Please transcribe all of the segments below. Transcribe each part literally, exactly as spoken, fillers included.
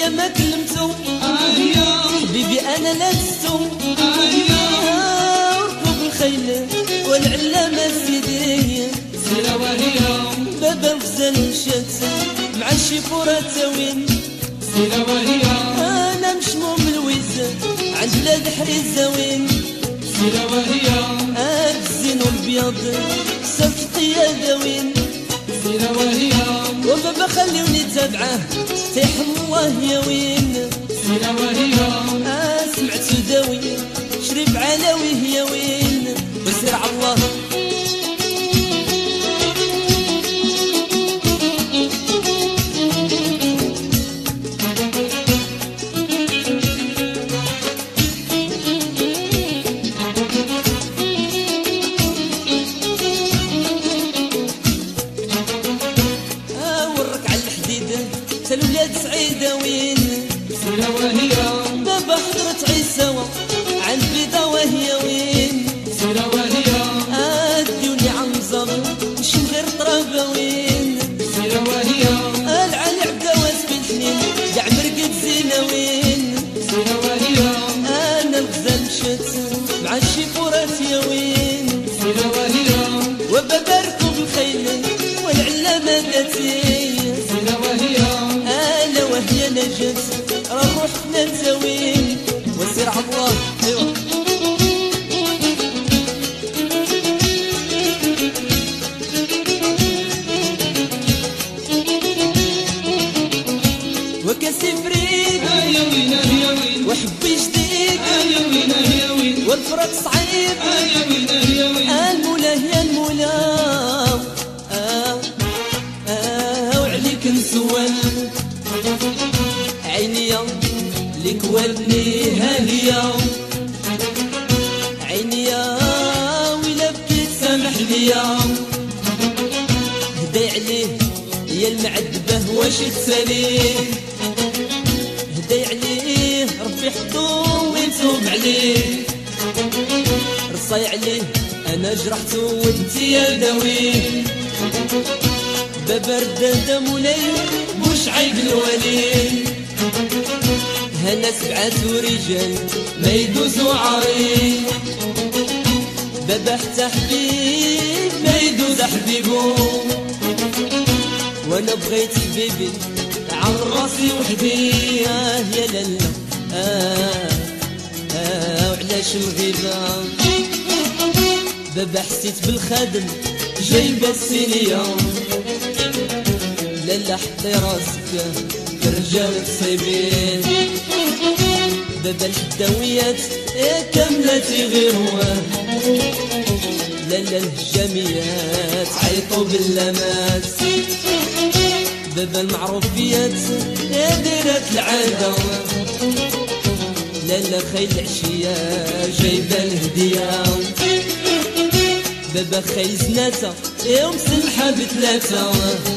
يا ما كلمتو حبيبي انا لستو وركب الخيل والعلامة سيدي سيرة وهي بابا الغزال مشات مع الشيفورة تاوين سيرة وهي انا مشموم الويزة عند بلاد حريزة وين سيرة وهي الزين والبياض صرت القيادة وين سيرة وهي وبابا خليوني تابعه تيح الله يا وين سيرة وهي آه سمعت سوداوي شريف علاوي يا وين وسير على الله الولاد سعيدة وين سيرة وهي بابا حضرت عيسى عند بيضا وهي وين سيرة وهي اديوني عنزر مش من غير طرابة وين سيرة وهي العلي عبداوس بن حنين قاع مرقد زينة وين سيرة وهي انا الغزال مشات مع الشيفورات يا وين سيرة وهي وبابا ركب الخيل والعلامة ذاتي سيرة وهي انا وهي نجت روح نتاوين وسير على الله ايوه وكاسي فريد يا وين يا وين وحبي جديد يا وين يا وين والفرق صعيب يا وين يا وين المولى يا المولى آه آه وعليك نسول عيني يوم لك ولني هاليا عيني يا ولا بكيت سامح ليا هدي عليه يا المعذبة واش تساليه هدي عليه ربي حطو ويتوب عليه رصاي عليه انا جرحتو وانت يا داويه بابا رداد مولاي مش عيب الولي هنا سبعة رجال ما يدوزوا عريق بابا حتى حبيب ما يدوز حبيبو وانا بغيت حبيبي عن راسي وحدي آه يا لالا آه آه وعلاش مغيبة بابا حسيت بالخادم جايبة السينية لالا حطي راسك رجال تصيبين بابا الحداويات يا كاملتي غير هواه لالا الهجاميات عيطوا باللامات بابا المعروفيات يا ديرات العادة لالا خيل عشية جايبة الهدية بابا خيل زناتة يا مسلحة بثلاثة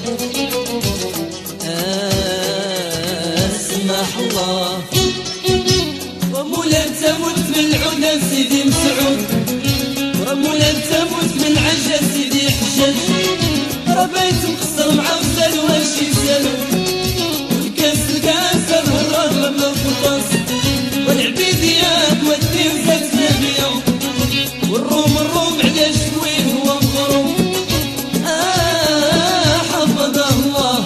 اسمح الله ومولا تموت من العلا سيدي مسعود ومولا تموت من عجل سيدي حجاج ربيت مقصر مع غزال واشي سالو الكاس الكاس الهراد لما الفطاس والعبيد يا ودي وزاد نبيا والروم الروم على شويه هو مغروم آه حفظه الله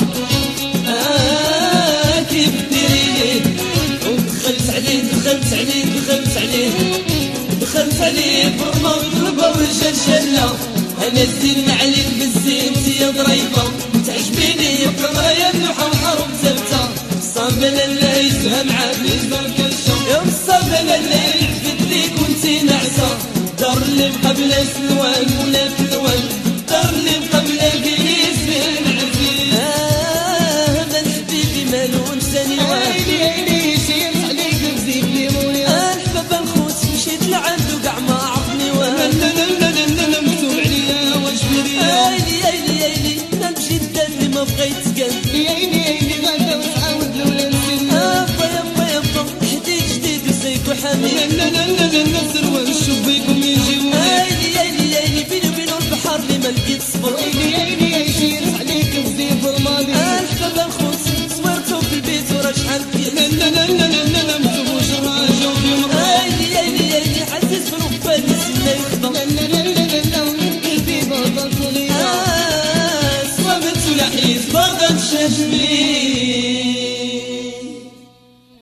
آه كيف ديري ودخلت عليه دخلت عليه دخلت عليه دخلت عليه برمى وضربة ورجال شلة انا الزين عليك بالزين يا ضريبة تعجبيني بكرة يا بنوحة وحرب ثابتة صابة لالا يزهى معاك يجبر كالشم يوم الصابة لالا يعفد ليك وانتي نعسة دار اللي قبل سلوان ولا فلوان دار اللي قبل قيس بن عفيف آه من حبيبي مالو انساني عيني عيني شيرت عليك بزيك لي مويا الحبابة الخوت مشيت لعنده قاع ما عرفني وين مكتوب عليا واش بريا ايلي ايلي ايلي ما مشيت داري ما بغيت تقل يا